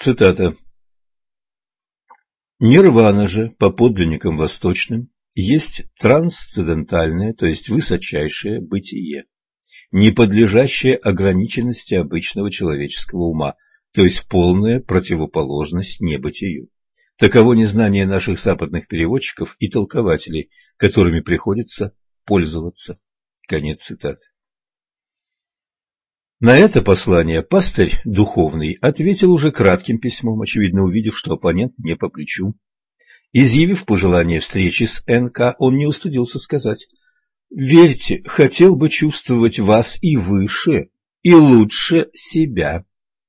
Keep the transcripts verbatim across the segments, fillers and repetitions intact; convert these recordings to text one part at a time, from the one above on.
Цитата. Нирвана же, по подлинникам восточным, есть трансцендентальное, то есть высочайшее бытие, не подлежащее ограниченности обычного человеческого ума, то есть полная противоположность небытию. Таково незнание наших западных переводчиков и толкователей, которыми приходится пользоваться. Конец цитаты. На это послание пастырь духовный ответил уже кратким письмом, очевидно увидев, что оппонент не по плечу. Изъявив пожелание встречи с эн ка, он не устыдился сказать: «Верьте, хотел бы чувствовать вас и выше, и лучше себя».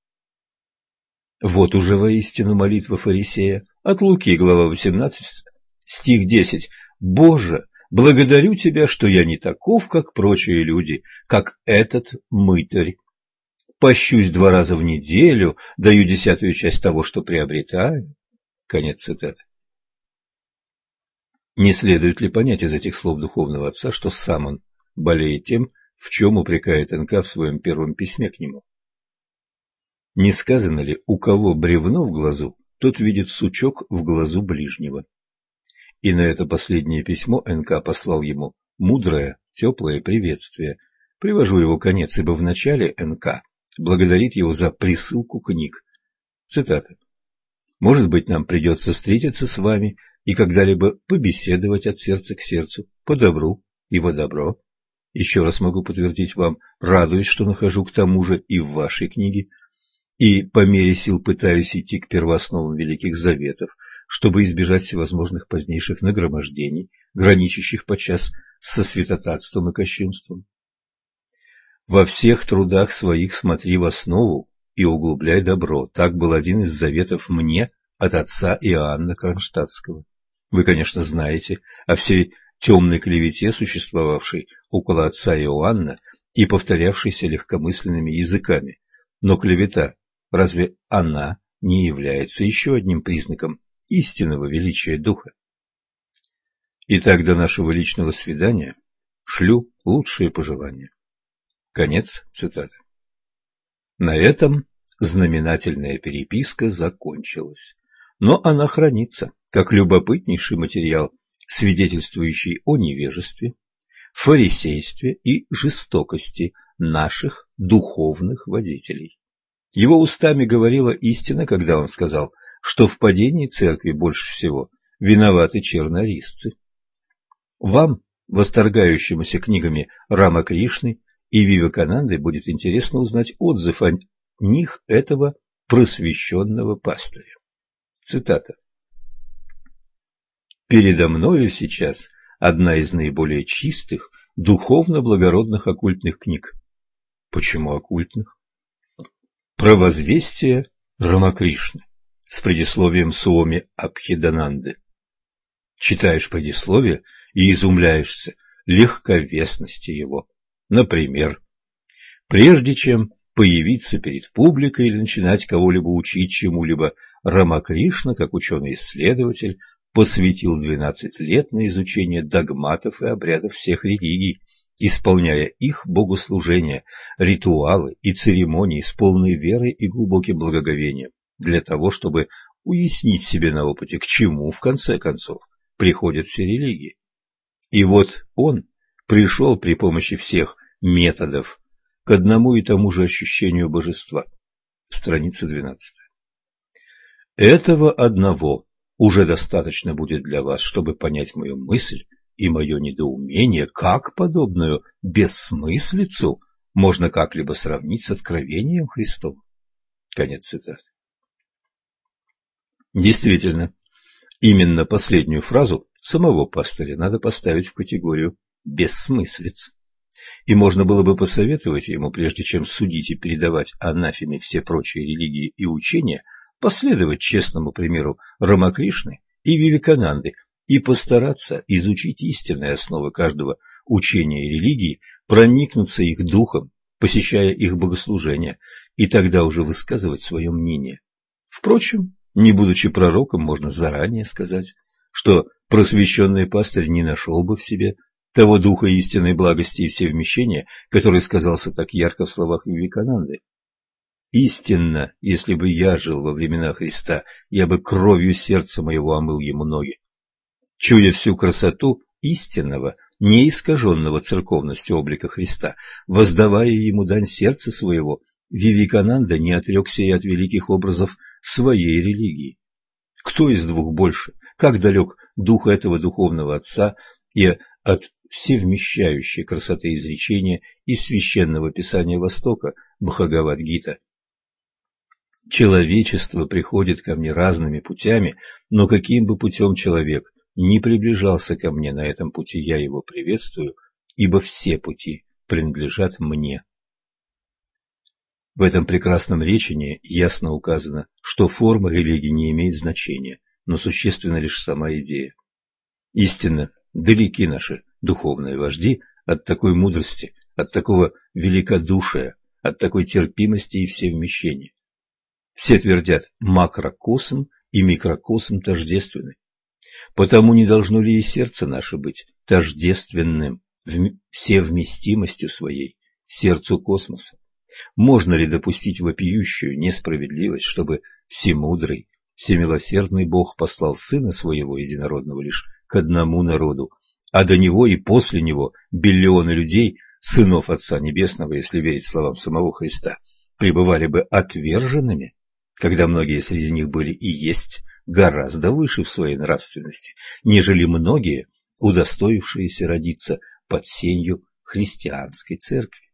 Вот уже воистину молитва фарисея от Луки, глава восемнадцать, стих десять. «Боже, благодарю Тебя, что я не таков, как прочие люди, как этот мытарь. Пощусь два раза в неделю, даю десятую часть того, что приобретаю». Конец цитаты. Не следует ли понять из этих слов духовного отца, что сам он болеет тем, в чем упрекает эн ка в своем первом письме к нему? Не сказано ли: у кого бревно в глазу, тот видит сучок в глазу ближнего? И на это последнее письмо эн ка послал ему мудрое, теплое приветствие. Привожу его конец, ибо вначале эн ка благодарит его за присылку книг. Цитата. «Может быть, нам придется встретиться с вами и когда-либо побеседовать от сердца к сердцу, по добру и во добро. Еще раз могу подтвердить вам, радуюсь, что нахожу к тому же и в вашей книге, и по мере сил пытаюсь идти к первоосновам великих заветов, чтобы избежать всевозможных позднейших нагромождений, граничащих подчас со святотатством и кощунством. Во всех трудах своих смотри в основу и углубляй добро. Так был один из заветов мне от отца Иоанна Кронштадтского. Вы, конечно, знаете о всей темной клевете, существовавшей около отца Иоанна и повторявшейся легкомысленными языками. Но клевета, разве она не является еще одним признаком истинного величия духа? Итак, до нашего личного свидания шлю лучшие пожелания. Конец цитаты. На этом знаменательная переписка закончилась, но она хранится как любопытнейший материал, свидетельствующий о невежестве, фарисействе и жестокости наших духовных водителей. Его устами говорила истина, когда он сказал, что в падении церкви больше всего виноваты чернорисцы. Вам, восторгающемуся книгами Рама Кришны и Вивекананды, будет интересно узнать отзыв о них этого просвещенного пастыря. Цитата. «Передо мною сейчас одна из наиболее чистых, духовно-благородных оккультных книг». Почему оккультных? «Провозвестие Рамакришны» с предисловием Суоми Абхидананды. Читаешь предисловие и изумляешься легковесности его. Например, прежде чем появиться перед публикой или начинать кого-либо учить чему-либо, Рамакришна, как ученый-исследователь, посвятил двенадцать лет на изучение догматов и обрядов всех религий, исполняя их богослужения, ритуалы и церемонии с полной верой и глубоким благоговением, для того, чтобы уяснить себе на опыте, к чему, в конце концов, приходят все религии. И вот он пришел при помощи всех методов к одному и тому же ощущению божества. Страница двенадцатая. Этого одного уже достаточно будет для вас, чтобы понять мою мысль и мое недоумение, как подобную бессмыслицу можно как-либо сравнить с откровением Христовым. Конец цитаты. Действительно, именно последнюю фразу самого пастыря надо поставить в категорию бессмыслиц. И можно было бы посоветовать ему, прежде чем судить и передавать анафеме все прочие религии и учения, последовать честному примеру Рамакришны и Вивекананды и постараться изучить истинные основы каждого учения и религии, проникнуться их духом, посещая их богослужения, и тогда уже высказывать свое мнение. Впрочем, не будучи пророком, можно заранее сказать, что просвещенный пастырь не нашел бы в себе того духа истинной благости и всевмещения, который сказался так ярко в словах Вивекананды. Истинно, если бы я жил во времена Христа, я бы кровью сердца моего омыл ему ноги. Чуя всю красоту истинного, неискаженного церковностью облика Христа, воздавая ему дань сердца своего, Вивекананда не отрекся и от великих образов своей религии. Кто из двух больше? Как далек дух этого духовного отца и от всевмещающей красоты изречения из священного писания Востока Бхагавад-гита. Человечество приходит ко мне разными путями, но каким бы путем человек ни приближался ко мне на этом пути, я его приветствую, ибо все пути принадлежат мне. В этом прекрасном речении ясно указано, что форма религии не имеет значения, но существенна лишь сама идея. Истинно, далеки наши духовные вожди от такой мудрости, от такого великодушия, от такой терпимости и всевмещения. Все твердят, макрокосм и микрокосм тождественны. Потому не должно ли и сердце наше быть тождественным всевместимостью своей сердцу космоса? Можно ли допустить вопиющую несправедливость, чтобы всемудрый, всемилосердный Бог послал Сына Своего Единородного лишь к одному народу, а до Него и после Него биллионы людей, сынов Отца Небесного, если верить словам самого Христа, пребывали бы отверженными, когда многие среди них были и есть гораздо выше в своей нравственности, нежели многие, удостоившиеся родиться под сенью христианской церкви?